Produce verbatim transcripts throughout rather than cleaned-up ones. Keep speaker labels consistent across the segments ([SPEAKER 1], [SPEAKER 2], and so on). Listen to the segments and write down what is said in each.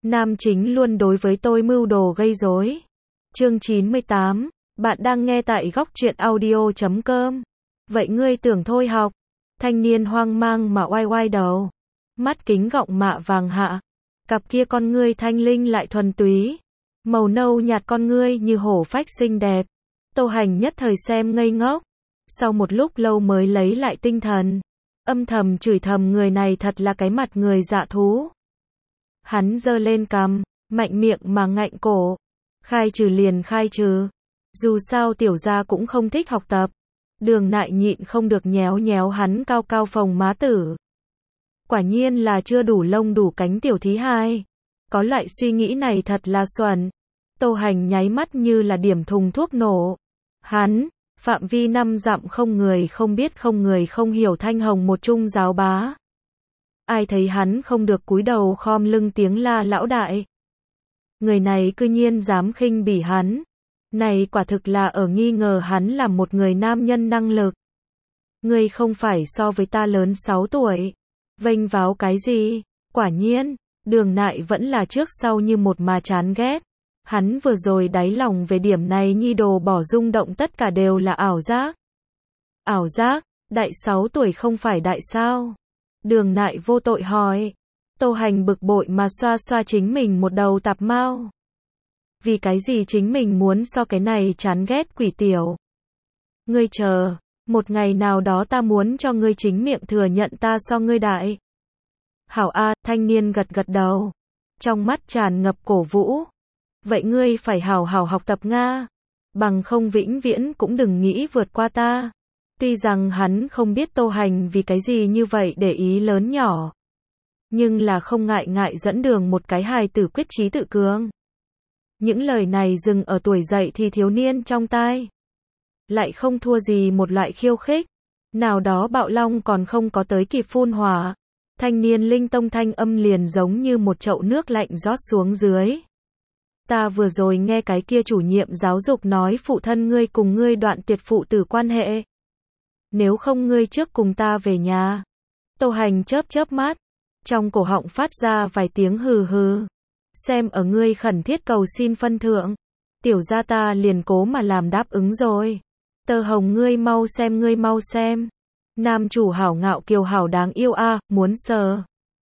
[SPEAKER 1] Nam chính luôn đối với tôi mưu đồ gây rối. Chương chín mươi tám, bạn đang nghe tại góc truyện audio chấm com. Vậy ngươi tưởng thôi học? Thanh niên hoang mang mà oai oai đầu. Mắt kính gọng mạ vàng hạ. Cặp kia con ngươi thanh linh lại thuần túy. Màu nâu nhạt con ngươi như hổ phách xinh đẹp. Tô Hành nhất thời xem ngây ngốc. Sau một lúc lâu mới lấy lại tinh thần. Âm thầm chửi thầm người này thật là cái mặt người dạ thú. Hắn giơ lên cằm, mạnh miệng mà ngạnh cổ. Khai trừ liền khai trừ. Dù sao tiểu gia cũng không thích học tập. Đường Nại nhịn không được nhéo nhéo hắn cao cao phồng má tử. Quả nhiên là chưa đủ lông đủ cánh tiểu thí hai. Có loại suy nghĩ này thật là xuẩn. Tô Hành nháy mắt như là điểm thùng thuốc nổ. Hắn, phạm vi năm dặm không người không biết không người không hiểu thanh hồng một trung giáo bá. Ai thấy hắn không được cúi đầu khom lưng tiếng la lão đại. Người này cư nhiên dám khinh bỉ hắn. Này quả thực là ở nghi ngờ hắn là một người nam nhân năng lực. Ngươi không phải so với ta lớn sáu tuổi. Vênh váo cái gì? Quả nhiên, Đường Nại vẫn là trước sau như một mà chán ghét. Hắn vừa rồi đáy lòng về điểm này nhi đồ bỏ rung động tất cả đều là ảo giác. Ảo giác, đại sáu tuổi không phải đại sao? Đường Nại vô tội hỏi. Tô Hành bực bội mà xoa xoa chính mình một đầu tạp mau. Vì cái gì chính mình muốn so cái này chán ghét quỷ tiểu? Ngươi chờ, một ngày nào đó ta muốn cho ngươi chính miệng thừa nhận ta so ngươi đại. Hảo A, thanh niên gật gật đầu. Trong mắt tràn ngập cổ vũ. Vậy ngươi phải hảo hảo học tập Nga. Bằng không vĩnh viễn cũng đừng nghĩ vượt qua ta. Tuy rằng hắn không biết Tô Hành vì cái gì như vậy để ý lớn nhỏ. Nhưng là không ngại ngại dẫn đường một cái hài tử quyết chí tự cường. Những lời này dừng ở tuổi dậy thì thiếu niên trong tai. Lại không thua gì một loại khiêu khích. Nào đó bạo long còn không có tới kịp phun hỏa. Thanh niên linh tông thanh âm liền giống như một chậu nước lạnh rót xuống dưới. Ta vừa rồi nghe cái kia chủ nhiệm giáo dục nói phụ thân ngươi cùng ngươi đoạn tuyệt phụ tử quan hệ. Nếu không ngươi trước cùng ta về nhà. Tô Hành chớp chớp mắt. Trong cổ họng phát ra vài tiếng hừ hừ. Xem ở ngươi khẩn thiết cầu xin phân thượng. Tiểu gia ta liền cố mà làm đáp ứng rồi. Tơ hồng ngươi mau xem ngươi mau xem. Nam chủ hảo ngạo kiều hảo đáng yêu a, à, muốn sờ.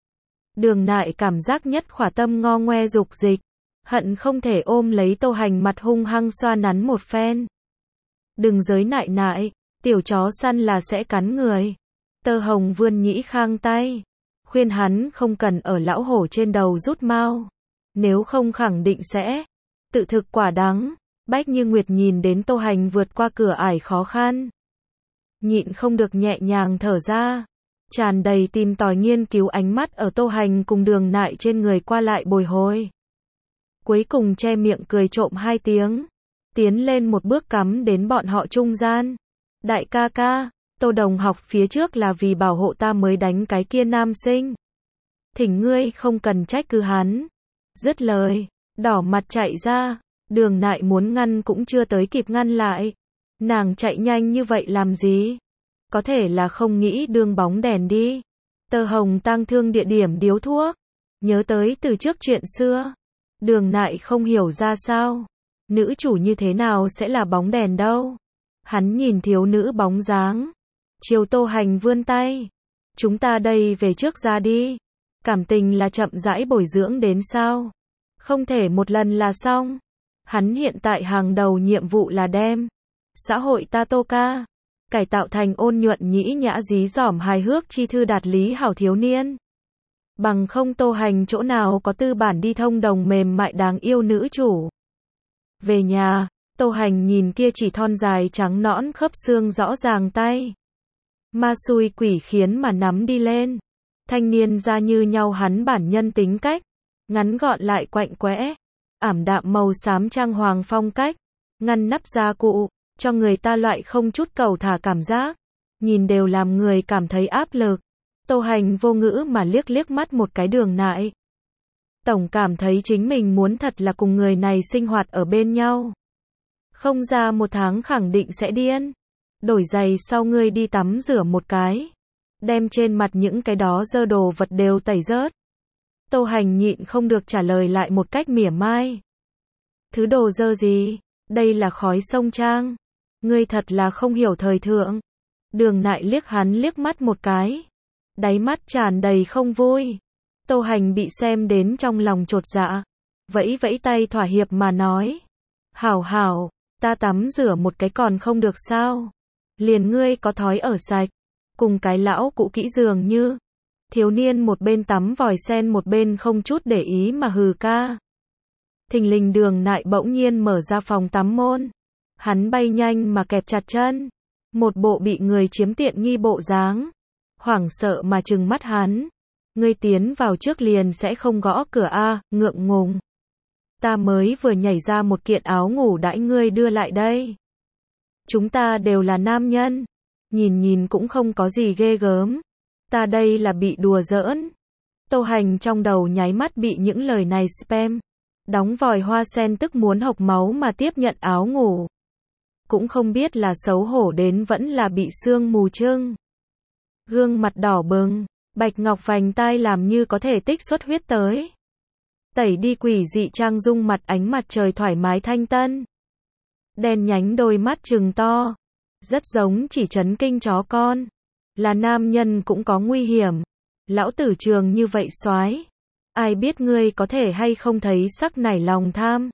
[SPEAKER 1] Đường Nại cảm giác nhất khỏa tâm ngo ngoe dục dịch. Hận không thể ôm lấy Tô Hành mặt hung hăng xoa nắn một phen. Đừng giới nại nại, tiểu chó săn là sẽ cắn người. Tơ hồng vươn nhĩ khang tay. Khuyên hắn không cần ở lão hổ trên đầu rút mau. Nếu không khẳng định sẽ tự thực quả đắng. Bách Như Nguyệt nhìn đến Tô Hành vượt qua cửa ải khó khăn. Nhịn không được nhẹ nhàng thở ra. Tràn đầy tìm tòi nghiên cứu ánh mắt ở Tô Hành cùng Đường Nại trên người qua lại bồi hồi. Cuối cùng che miệng cười trộm hai tiếng. Tiến lên một bước cắm đến bọn họ trung gian. Đại ca ca, Tô đồng học phía trước là vì bảo hộ ta mới đánh cái kia nam sinh. Thỉnh ngươi không cần trách cứ hắn. Dứt lời, đỏ mặt chạy ra. Đường Nại muốn ngăn cũng chưa tới kịp ngăn lại. Nàng chạy nhanh như vậy làm gì? Có thể là không nghĩ đương bóng đèn đi. Tơ hồng tang thương địa điểm điếu thuốc. Nhớ tới từ trước chuyện xưa. Đường Nại không hiểu ra sao. Nữ chủ như thế nào sẽ là bóng đèn đâu. Hắn nhìn thiếu nữ bóng dáng. Chiều Tô Hành vươn tay. Chúng ta đây về trước ra đi. Cảm tình là chậm rãi bồi dưỡng đến sao? Không thể một lần là xong. Hắn hiện tại hàng đầu nhiệm vụ là đem xã hội ta Tô ca cải tạo thành ôn nhuận nhĩ nhã dí dỏm hài hước chi thư đạt lý hảo thiếu niên. Bằng không Tô Hành chỗ nào có tư bản đi thông đồng mềm mại đáng yêu nữ chủ. Về nhà, Tô Hành nhìn kia chỉ thon dài trắng nõn khớp xương rõ ràng tay. Ma xui quỷ khiến mà nắm đi lên. Thanh niên ra như nhau hắn bản nhân tính cách. Ngắn gọn lại quạnh quẽ. Ảm đạm màu xám trang hoàng phong cách. Ngăn nắp gia cụ. Cho người ta loại không chút cầu thả cảm giác. Nhìn đều làm người cảm thấy áp lực. Tô Hành vô ngữ mà liếc liếc mắt một cái Đường Nại. Tổng cảm thấy chính mình muốn thật là cùng người này sinh hoạt ở bên nhau. Không ra một tháng khẳng định sẽ điên. Đổi giày sau ngươi đi tắm rửa một cái. Đem trên mặt những cái đó dơ đồ vật đều tẩy rớt. Tô Hành nhịn không được trả lời lại một cách mỉa mai. Thứ đồ dơ gì? Đây là khói sông Trang. Ngươi thật là không hiểu thời thượng. Đường Nại liếc hắn liếc mắt một cái. Đáy mắt tràn đầy không vui. Tô Hành bị xem đến trong lòng chột dạ. Vẫy vẫy tay thỏa hiệp mà nói. Hảo hảo, ta tắm rửa một cái còn không được sao? Liền ngươi có thói ở sạch. Cùng cái lão cũ kỹ dường như. Thiếu niên một bên tắm vòi sen một bên không chút để ý mà hừ ca. Thình lình Đường Nại bỗng nhiên mở ra phòng tắm môn. Hắn bay nhanh mà kẹp chặt chân. Một bộ bị người chiếm tiện nghi bộ dáng. Hoảng sợ mà trừng mắt hắn. Ngươi tiến vào trước liền sẽ không gõ cửa a, ngượng ngùng. Ta mới vừa nhảy ra một kiện áo ngủ đãi ngươi đưa lại đây. Chúng ta đều là nam nhân. Nhìn nhìn cũng không có gì ghê gớm. Ta đây là bị đùa giỡn. Tô Hành trong đầu nháy mắt bị những lời này spam. Đóng vòi hoa sen tức muốn hộc máu mà tiếp nhận áo ngủ. Cũng không biết là xấu hổ đến vẫn là bị sương mù trưng. Gương mặt đỏ bừng, bạch ngọc vành tai làm như có thể tích xuất huyết tới. Tẩy đi quỷ dị trang dung mặt ánh mặt trời thoải mái thanh tân. Đen nhánh đôi mắt trừng to. Rất giống chỉ chấn kinh chó con. Là nam nhân cũng có nguy hiểm. Lão tử trường như vậy soái. Ai biết ngươi có thể hay không thấy sắc nảy lòng tham.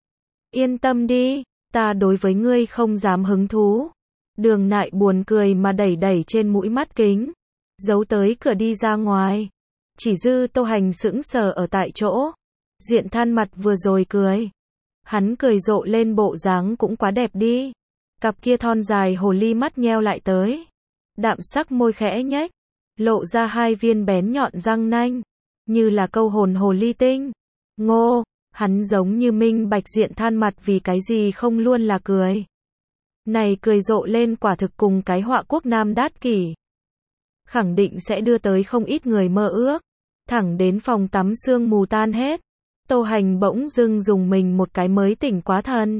[SPEAKER 1] Yên tâm đi, ta đối với ngươi không dám hứng thú. Đường Nại buồn cười mà đẩy đẩy trên mũi mắt kính. Giấu tới cửa đi ra ngoài. Chỉ dư Tô Hành sững sờ ở tại chỗ. Diện Than mặt vừa rồi cười. Hắn cười rộ lên bộ dáng cũng quá đẹp đi. Cặp kia thon dài hồ ly mắt nheo lại tới. Đạm sắc môi khẽ nhếch. Lộ ra hai viên bén nhọn răng nanh. Như là câu hồn hồ ly tinh. Ngô, hắn giống như minh bạch Diện Than mặt vì cái gì không luôn là cười. Này cười rộ lên quả thực cùng cái họa quốc nam đát kỷ. Khẳng định sẽ đưa tới không ít người mơ ước. Thẳng đến phòng tắm sương mù tan hết. Tô Hành bỗng dưng dùng mình một cái mới tỉnh quá thần.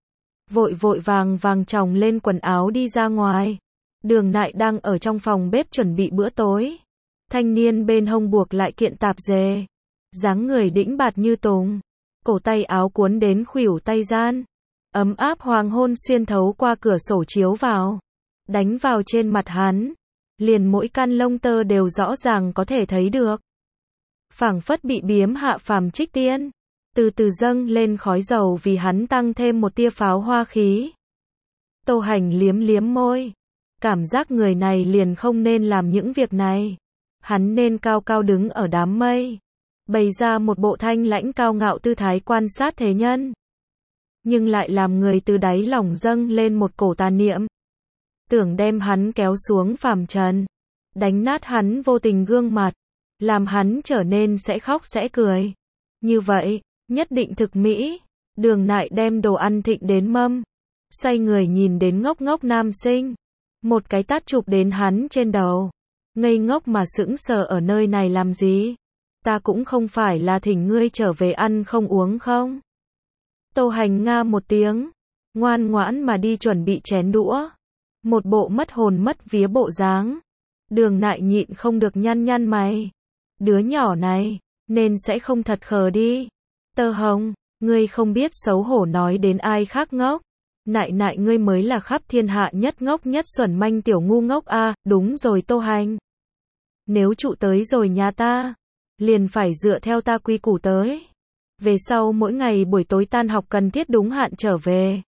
[SPEAKER 1] Vội vội vàng vàng chồng lên quần áo đi ra ngoài. Đường Nại đang ở trong phòng bếp chuẩn bị bữa tối. Thanh niên bên hông buộc lại kiện tạp dề. Dáng người đĩnh bạt như tùng. Cổ tay áo cuốn đến khuỷu tay gian. Ấm áp hoàng hôn xuyên thấu qua cửa sổ chiếu vào. Đánh vào trên mặt hắn. Liền mỗi căn lông tơ đều rõ ràng có thể thấy được. Phảng phất bị biếm hạ phàm trích tiên. Từ từ dâng lên khói dầu vì hắn tăng thêm một tia pháo hoa khí. Tô Hành liếm liếm môi. Cảm giác người này liền không nên làm những việc này. Hắn nên cao cao đứng ở đám mây. Bày ra một bộ thanh lãnh cao ngạo tư thái quan sát thế nhân. Nhưng lại làm người từ đáy lòng dâng lên một cổ tà niệm. Tưởng đem hắn kéo xuống phàm trần. Đánh nát hắn vô tình gương mặt. Làm hắn trở nên sẽ khóc sẽ cười. Như vậy, nhất định thực mỹ. Đường Nại đem đồ ăn thịnh đến mâm. Xoay người nhìn đến ngốc ngốc nam sinh. Một cái tát chụp đến hắn trên đầu. Ngây ngốc mà sững sờ ở nơi này làm gì? Ta cũng không phải là thỉnh ngươi trở về ăn không uống không? Tô Hành nga một tiếng. Ngoan ngoãn mà đi chuẩn bị chén đũa. Một bộ mất hồn mất vía bộ dáng. Đường Nại nhịn không được nhăn nhăn mày. Đứa nhỏ này, nên sẽ không thật khờ đi. Tơ Hồng, ngươi không biết xấu hổ nói đến ai khác ngốc. Nại nại ngươi mới là khắp thiên hạ nhất ngốc nhất xuẩn manh tiểu ngu ngốc a, à, đúng rồi Tô Hành. Nếu trụ tới rồi nhà ta, liền phải dựa theo ta quy củ tới. Về sau mỗi ngày buổi tối tan học cần thiết đúng hạn trở về.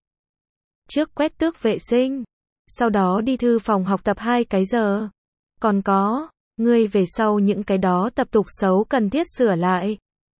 [SPEAKER 1] Trước quét tước vệ sinh, sau đó đi thư phòng học tập hai cái giờ. Còn có, ngươi về sau những cái đó tập tục xấu cần thiết sửa lại.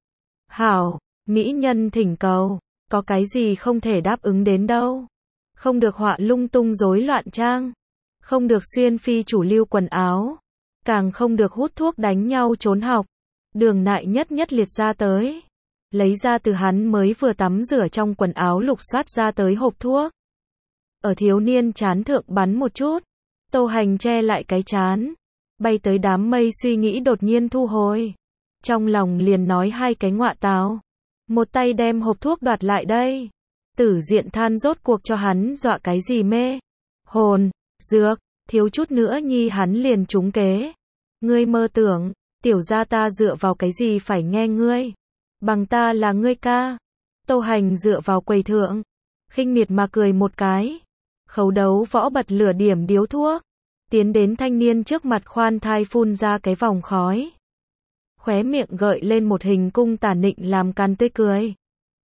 [SPEAKER 1] Hảo, mỹ nhân thỉnh cầu, có cái gì không thể đáp ứng đến đâu. Không được họa lung tung rối loạn trang. Không được xuyên phi chủ lưu quần áo. Càng không được hút thuốc đánh nhau trốn học. Đường Nại nhất nhất liệt ra tới. Lấy ra từ hắn mới vừa tắm rửa trong quần áo lục soát ra tới hộp thuốc. Ở thiếu niên chán thượng bắn một chút. Tô Hành che lại cái chán. Bay tới đám mây suy nghĩ đột nhiên thu hồi. Trong lòng liền nói hai cái ngọa táo. Một tay đem hộp thuốc đoạt lại đây. Tử Diện Than rốt cuộc cho hắn dọa cái gì mê. Hồn, dược, thiếu chút nữa nhi hắn liền trúng kế. Ngươi mơ tưởng, Tiểu gia ta dựa vào cái gì phải nghe ngươi? Bằng ta là ngươi ca. Tô Hành dựa vào quầy thượng, khinh miệt mà cười một cái. Khấu đấu võ bật lửa điểm điếu thuốc, tiến đến thanh niên trước mặt khoan thai phun ra cái vòng khói. Khóe miệng gợi lên một hình cung tà nịnh làm càn tươi cười.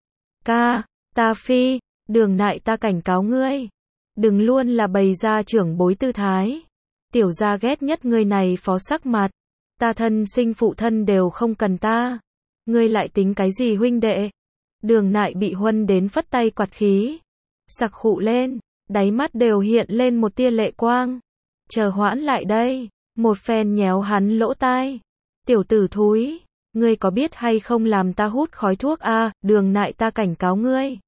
[SPEAKER 1] Ca, ta phi, Đường Nại ta cảnh cáo ngươi. Đừng luôn là bày ra trưởng bối tư thái. Tiểu gia ghét nhất ngươi này phó sắc mặt. Ta thân sinh phụ thân đều không cần ta. Ngươi lại tính cái gì huynh đệ? Đường Nại bị huân đến phất tay quạt khí. Sặc khụ lên, đáy mắt đều hiện lên một tia lệ quang. Chờ hoãn lại đây, một phen nhéo hắn lỗ tai. Tiểu tử thúi, ngươi có biết hay không làm ta hút khói thuốc a? À, Đường Nại ta cảnh cáo ngươi.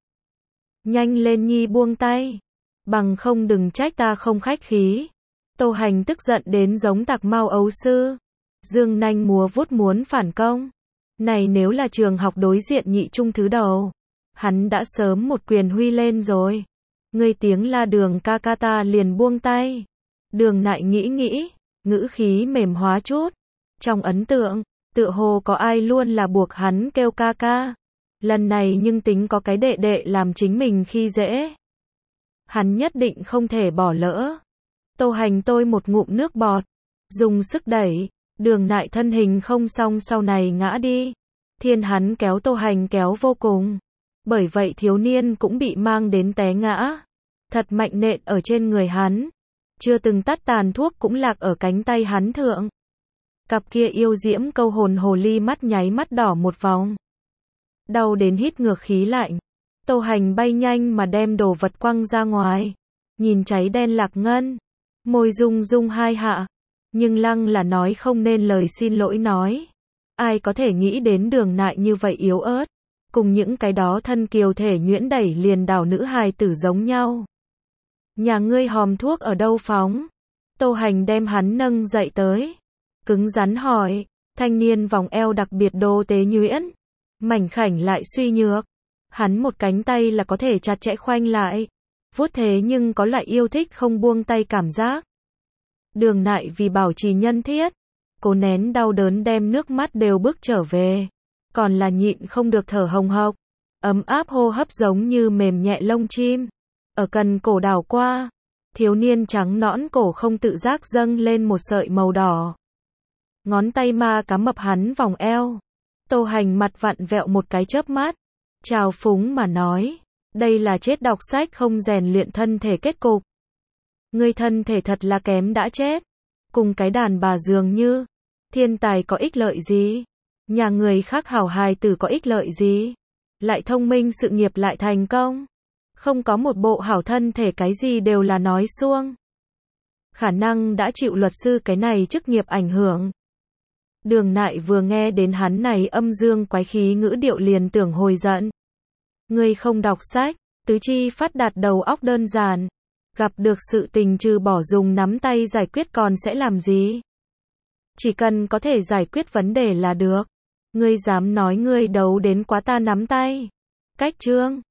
[SPEAKER 1] Nhanh lên nhi buông tay, bằng không đừng trách ta không khách khí. Tô Hành tức giận đến giống tạc mau ấu sư. Dương nanh múa vuốt muốn phản công. Này nếu là trường học đối diện nhị trung thứ đầu, hắn đã sớm một quyền huy lên rồi. Ngươi tiếng la Đường ca ca ta liền buông tay. Đường Nại nghĩ nghĩ, ngữ khí mềm hóa chút. Trong ấn tượng, tựa hồ có ai luôn là buộc hắn kêu ca ca. Lần này nhưng tính có cái đệ đệ làm chính mình khi dễ. Hắn nhất định không thể bỏ lỡ. Tô Hành tôi một ngụm nước bọt, dùng sức đẩy, Đường Nại thân hình không xong sau này ngã đi. Thiên hắn kéo Tô Hành kéo vô cùng. Bởi vậy thiếu niên cũng bị mang đến té ngã. Thật mạnh nện ở trên người hắn. Chưa từng tắt tàn thuốc cũng lạc ở cánh tay hắn thượng. Cặp kia yêu diễm câu hồn hồ ly mắt nháy mắt đỏ một vòng. Đau đến hít ngược khí lạnh. Tô Hành bay nhanh mà đem đồ vật quăng ra ngoài. Nhìn cháy đen lạc ngân. Môi rung rung hai hạ. Nhưng lăng là nói không nên lời xin lỗi nói. Ai có thể nghĩ đến Đường Nại như vậy yếu ớt. Cùng những cái đó thân kiều thể nhuyễn đẩy liền đảo nữ hài tử giống nhau. Nhà ngươi hòm thuốc ở đâu phóng? Tô Hành đem hắn nâng dậy tới. Cứng rắn hỏi. Thanh niên vòng eo đặc biệt đô tế nhuyễn. Mảnh khảnh lại suy nhược. Hắn một cánh tay là có thể chặt chẽ khoanh lại. Vuốt thế nhưng có lại yêu thích không buông tay cảm giác. Đường Nại vì bảo trì nhân thiết, cố nén đau đớn đem nước mắt đều bước trở về. Còn là nhịn không được thở hồng hộc. Ấm áp hô hấp giống như mềm nhẹ lông chim. Ở cần cổ đảo qua. Thiếu niên trắng nõn cổ không tự giác dâng lên một sợi màu đỏ. Ngón tay ma cá mập hắn vòng eo. Tô Hành mặt vặn vẹo một cái chớp mắt. Trào phúng mà nói. Đây là chết đọc sách không rèn luyện thân thể kết cục. Ngươi thân thể thật là kém đã chết. Cùng cái đàn bà dường như. Thiên tài có ích lợi gì? Nhà người khác hảo hài tử có ích lợi gì? Lại thông minh sự nghiệp lại thành công. Không có một bộ hảo thân thể cái gì đều là nói suông. Khả năng đã chịu luật sư cái này chức nghiệp ảnh hưởng. Đường Nại vừa nghe đến hắn này âm dương quái khí ngữ điệu liền tưởng hồi giận. Ngươi không đọc sách, tứ chi phát đạt đầu óc đơn giản. Gặp được sự tình trừ bỏ dùng nắm tay giải quyết còn sẽ làm gì? Chỉ cần có thể giải quyết vấn đề là được. Ngươi dám nói ngươi đấu đến quá ta nắm tay. Cách chương